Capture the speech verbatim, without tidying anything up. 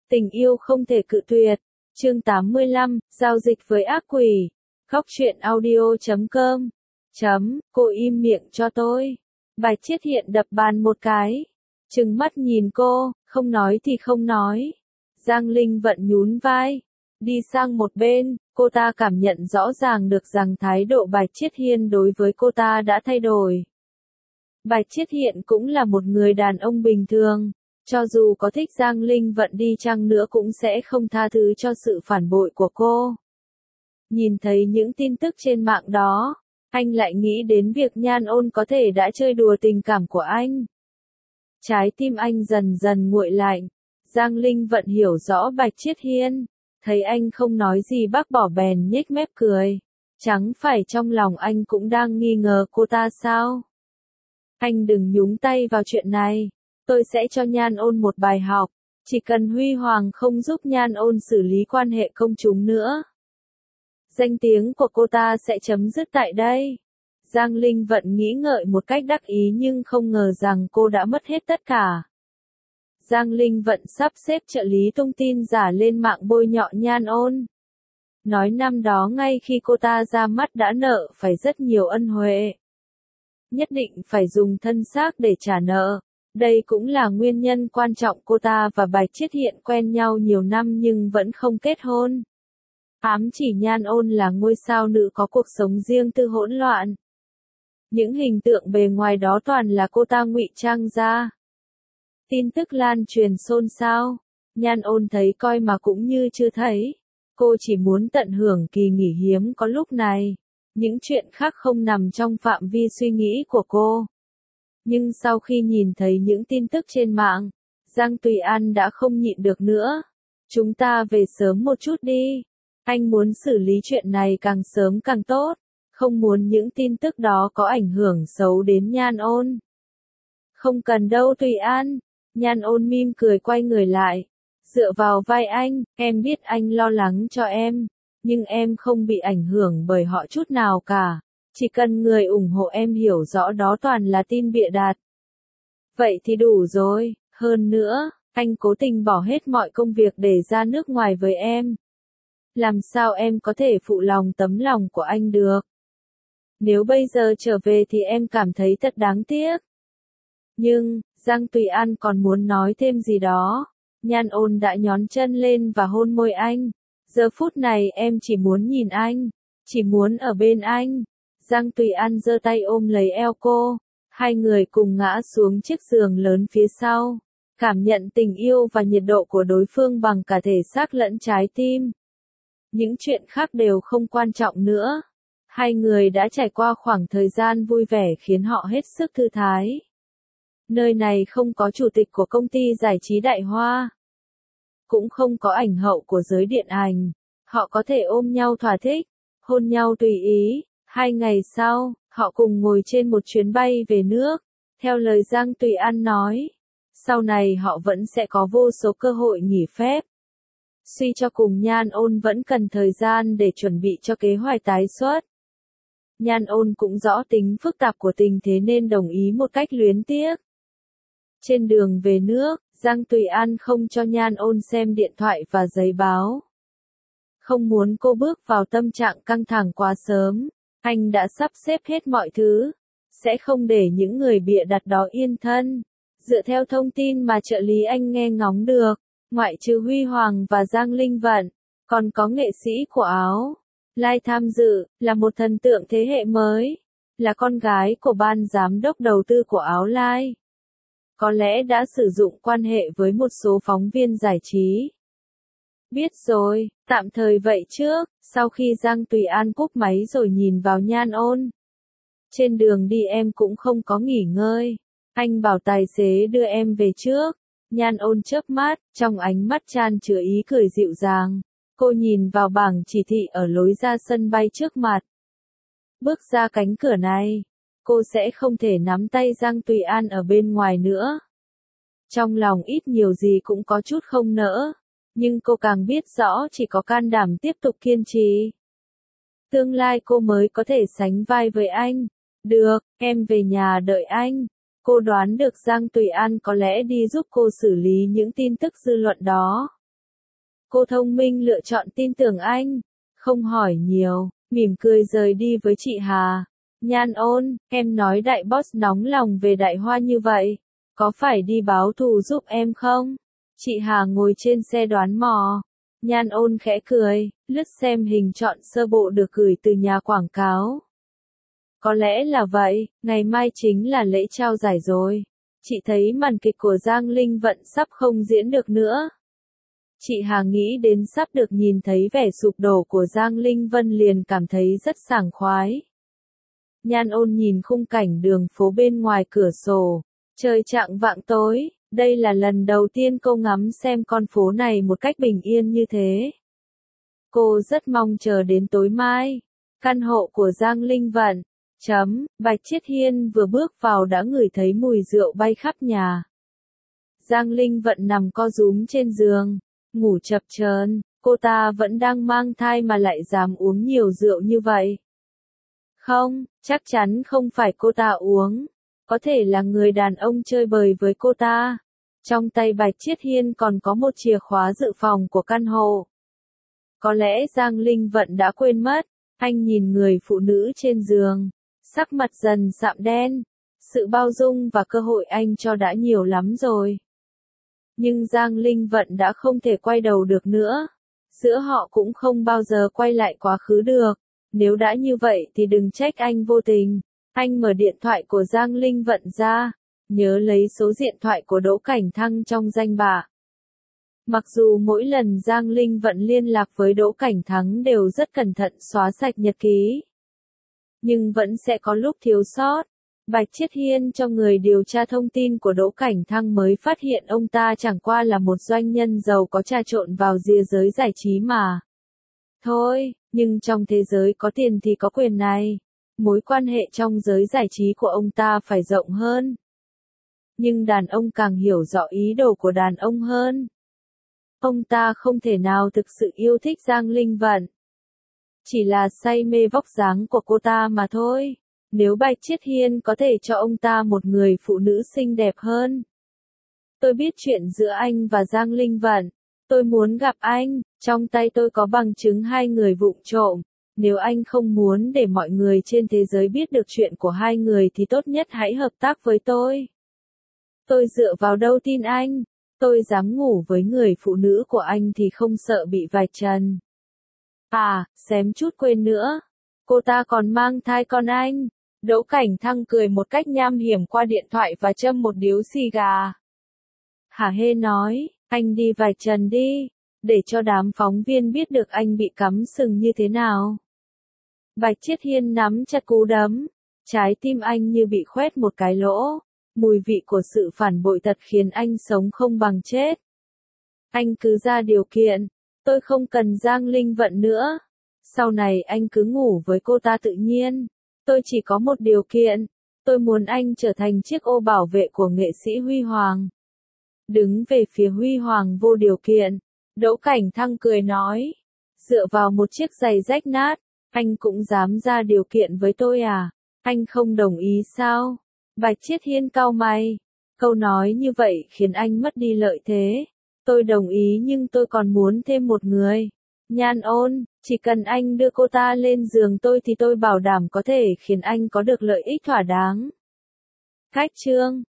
Tình yêu không thể cự tuyệt. Chương tám mươi lăm, giao dịch với ác quỷ. Góc truyện audio chấm com. Chấm, cô im miệng cho tôi. Bạch Chiết Hiện đập bàn một cái. Trừng mắt nhìn cô, không nói thì không nói. Giang Linh Vận nhún vai. Đi sang một bên, cô ta cảm nhận rõ ràng được rằng thái độ Bạch Chiết Hiên đối với cô ta đã thay đổi. Bạch Chiết Hiện cũng là một người đàn ông bình thường. Cho dù có thích Giang Linh Vận đi chăng nữa cũng sẽ không tha thứ cho sự phản bội của cô. Nhìn thấy những tin tức trên mạng đó, anh lại nghĩ đến việc Nhan Ôn có thể đã chơi đùa tình cảm của anh. Trái tim anh dần dần nguội lạnh. Giang Linh Vận hiểu rõ Bạch Chiết Hiên, thấy anh không nói gì bác bỏ bèn nhếch mép cười. Chẳng phải trong lòng anh cũng đang nghi ngờ cô ta sao? Anh đừng nhúng tay vào chuyện này. Tôi sẽ cho Nhan Ôn một bài học, chỉ cần Huy Hoàng không giúp Nhan Ôn xử lý quan hệ công chúng nữa, danh tiếng của cô ta sẽ chấm dứt tại đây. Giang Linh Vận nghĩ ngợi một cách đắc ý nhưng không ngờ rằng cô đã mất hết tất cả. Giang Linh Vận sắp xếp trợ lý tung tin giả lên mạng bôi nhọ Nhan Ôn. Nói năm đó ngay khi cô ta ra mắt đã nợ phải rất nhiều ân huệ. Nhất định phải dùng thân xác để trả nợ. Đây cũng là nguyên nhân quan trọng cô ta và Bạch Chiết Hiện quen nhau nhiều năm nhưng vẫn không kết hôn. Ám chỉ Nhan Ôn là ngôi sao nữ có cuộc sống riêng tư hỗn loạn. Những hình tượng bề ngoài đó toàn là cô ta ngụy trang ra. Tin tức lan truyền xôn xao. Nhan Ôn thấy coi mà cũng như chưa thấy. Cô chỉ muốn tận hưởng kỳ nghỉ hiếm có lúc này. Những chuyện khác không nằm trong phạm vi suy nghĩ của cô. Nhưng sau khi nhìn thấy những tin tức trên mạng, Giang Tùy An đã không nhịn được nữa. Chúng ta về sớm một chút đi. Anh muốn xử lý chuyện này càng sớm càng tốt. Không muốn những tin tức đó có ảnh hưởng xấu đến Nhan Ôn. Không cần đâu Tùy An. Nhan Ôn mỉm cười quay người lại. Dựa vào vai anh, em biết anh lo lắng cho em. Nhưng em không bị ảnh hưởng bởi họ chút nào cả. Chỉ cần người ủng hộ em hiểu rõ đó toàn là tin bịa đặt. Vậy thì đủ rồi, hơn nữa, anh cố tình bỏ hết mọi công việc để ra nước ngoài với em. Làm sao em có thể phụ lòng tấm lòng của anh được? Nếu bây giờ trở về thì em cảm thấy thật đáng tiếc. Nhưng, Giang Tùy An còn muốn nói thêm gì đó. Nhan Ôn đã nhón chân lên và hôn môi anh. Giờ phút này em chỉ muốn nhìn anh, chỉ muốn ở bên anh. Giang Tùy An giơ tay ôm lấy eo cô, hai người cùng ngã xuống chiếc giường lớn phía sau, cảm nhận tình yêu và nhiệt độ của đối phương bằng cả thể xác lẫn trái tim. Những chuyện khác đều không quan trọng nữa. Hai người đã trải qua khoảng thời gian vui vẻ khiến họ hết sức thư thái. Nơi này không có chủ tịch của công ty giải trí Đại Hoa, cũng không có ảnh hậu của giới điện ảnh. Họ có thể ôm nhau thỏa thích, hôn nhau tùy ý. Hai ngày sau, họ cùng ngồi trên một chuyến bay về nước. Theo lời Giang Tùy An nói, sau này họ vẫn sẽ có vô số cơ hội nghỉ phép. Suy cho cùng Nhan Ôn vẫn cần thời gian để chuẩn bị cho kế hoạch tái xuất. Nhan Ôn cũng rõ tính phức tạp của tình thế nên đồng ý một cách luyến tiếc. Trên đường về nước, Giang Tùy An không cho Nhan Ôn xem điện thoại và giấy báo. Không muốn cô bước vào tâm trạng căng thẳng quá sớm. Anh đã sắp xếp hết mọi thứ, sẽ không để những người bịa đặt đó yên thân. Dựa theo thông tin mà trợ lý anh nghe ngóng được, ngoại trừ Huy Hoàng và Giang Linh Vận, còn có nghệ sĩ của Áo Lai tham dự, là một thần tượng thế hệ mới, là con gái của ban giám đốc đầu tư của Áo Lai. Có lẽ đã sử dụng quan hệ với một số phóng viên giải trí. Biết rồi, tạm thời vậy trước. Sau khi Giang Tùy An cúp máy rồi nhìn vào Nhan Ôn. Trên đường đi em cũng không có nghỉ ngơi. Anh bảo tài xế đưa em về trước. Nhan Ôn chớp mắt, trong ánh mắt chan chứa ý cười dịu dàng. Cô nhìn vào bảng chỉ thị ở lối ra sân bay trước mặt. Bước ra cánh cửa này, cô sẽ không thể nắm tay Giang Tùy An ở bên ngoài nữa. Trong lòng ít nhiều gì cũng có chút không nỡ. Nhưng cô càng biết rõ chỉ có can đảm tiếp tục kiên trì. Tương lai cô mới có thể sánh vai với anh. Được, em về nhà đợi anh. Cô đoán được Giang Tùy An có lẽ đi giúp cô xử lý những tin tức dư luận đó. Cô thông minh lựa chọn tin tưởng anh, không hỏi nhiều, mỉm cười rời đi với chị Hà. Nhan Ôn, em nói đại boss nóng lòng về Đại Hoa như vậy, có phải đi báo thù giúp em không? Chị Hà ngồi trên xe đoán mò. Nhan Ôn khẽ cười, lướt xem hình chọn sơ bộ được gửi từ nhà quảng cáo. Có lẽ là vậy, ngày mai chính là lễ trao giải rồi. Chị thấy màn kịch của Giang Linh Vận sắp không diễn được nữa. Chị Hà nghĩ đến sắp được nhìn thấy vẻ sụp đổ của Giang Linh Vân liền cảm thấy rất sảng khoái. Nhan Ôn nhìn khung cảnh đường phố bên ngoài cửa sổ. Trời chạng vạng tối, đây là lần đầu tiên cô ngắm xem con phố này một cách bình yên như thế. Cô rất mong chờ đến tối mai. Căn hộ của Giang Linh Vận. Chấm, Bạch Chiết Hiên vừa bước vào đã ngửi thấy mùi rượu bay khắp nhà. Giang Linh Vận nằm co rúm trên giường, ngủ chập chờn, cô ta vẫn đang mang thai mà lại dám uống nhiều rượu như vậy. Không, chắc chắn không phải cô ta uống, có thể là người đàn ông chơi bời với cô ta. Trong tay Bạch Chiết Hiên còn có một chìa khóa dự phòng của căn hộ. Có lẽ Giang Linh Vận đã quên mất, anh nhìn người phụ nữ trên giường. Sắc mặt dần sạm đen, sự bao dung và cơ hội anh cho đã nhiều lắm rồi. Nhưng Giang Linh Vận đã không thể quay đầu được nữa. Giữa họ cũng không bao giờ quay lại quá khứ được. Nếu đã như vậy thì đừng trách anh vô tình. Anh mở điện thoại của Giang Linh Vận ra, nhớ lấy số điện thoại của Đỗ Cảnh Thăng trong danh bạ. Mặc dù mỗi lần Giang Linh Vận liên lạc với Đỗ Cảnh Thắng đều rất cẩn thận xóa sạch nhật ký. Nhưng vẫn sẽ có lúc thiếu sót. Bạch Chiết Hiên cho người điều tra thông tin của Đỗ Cảnh Thăng mới phát hiện ông ta chẳng qua là một doanh nhân giàu có trà trộn vào rìa giới giải trí mà. Thôi, nhưng trong thế giới có tiền thì có quyền này. Mối quan hệ trong giới giải trí của ông ta phải rộng hơn. Nhưng đàn ông càng hiểu rõ ý đồ của đàn ông hơn. Ông ta không thể nào thực sự yêu thích Giang Linh Vận. Chỉ là say mê vóc dáng của cô ta mà thôi. Nếu Bạch Chiết Hiên có thể cho ông ta một người phụ nữ xinh đẹp hơn. Tôi biết chuyện giữa anh và Giang Linh Vận. Tôi muốn gặp anh, trong tay tôi có bằng chứng hai người vụng trộm. Nếu anh không muốn để mọi người trên thế giới biết được chuyện của hai người thì tốt nhất hãy hợp tác với tôi. Tôi dựa vào đâu tin anh? Tôi dám ngủ với người phụ nữ của anh thì không sợ bị vạch trần. À, xém chút quên nữa. Cô ta còn mang thai con anh. Đỗ Cảnh Thăng cười một cách nham hiểm qua điện thoại và châm một điếu xì gà. Hả hê nói, anh đi vạch trần đi, để cho đám phóng viên biết được anh bị cắm sừng như thế nào. Bạch Chiết Hiên nắm chặt cú đấm, trái tim anh như bị khoét một cái lỗ. Mùi vị của sự phản bội thật khiến anh sống không bằng chết. Anh cứ ra điều kiện, tôi không cần Giang Linh Vận nữa. Sau này anh cứ ngủ với cô ta tự nhiên. Tôi chỉ có một điều kiện, tôi muốn anh trở thành chiếc ô bảo vệ của nghệ sĩ Huy Hoàng. Đứng về phía Huy Hoàng vô điều kiện, Đỗ Cảnh Thăng cười nói, dựa vào một chiếc giày rách nát, anh cũng dám ra điều kiện với tôi à? Anh không đồng ý sao? Bạch Chiết Hiên cau mày, câu nói như vậy khiến anh mất đi lợi thế. Tôi đồng ý nhưng tôi còn muốn thêm một người. Nhan Ôn, chỉ cần anh đưa cô ta lên giường tôi thì tôi bảo đảm có thể khiến anh có được lợi ích thỏa đáng. Khách chương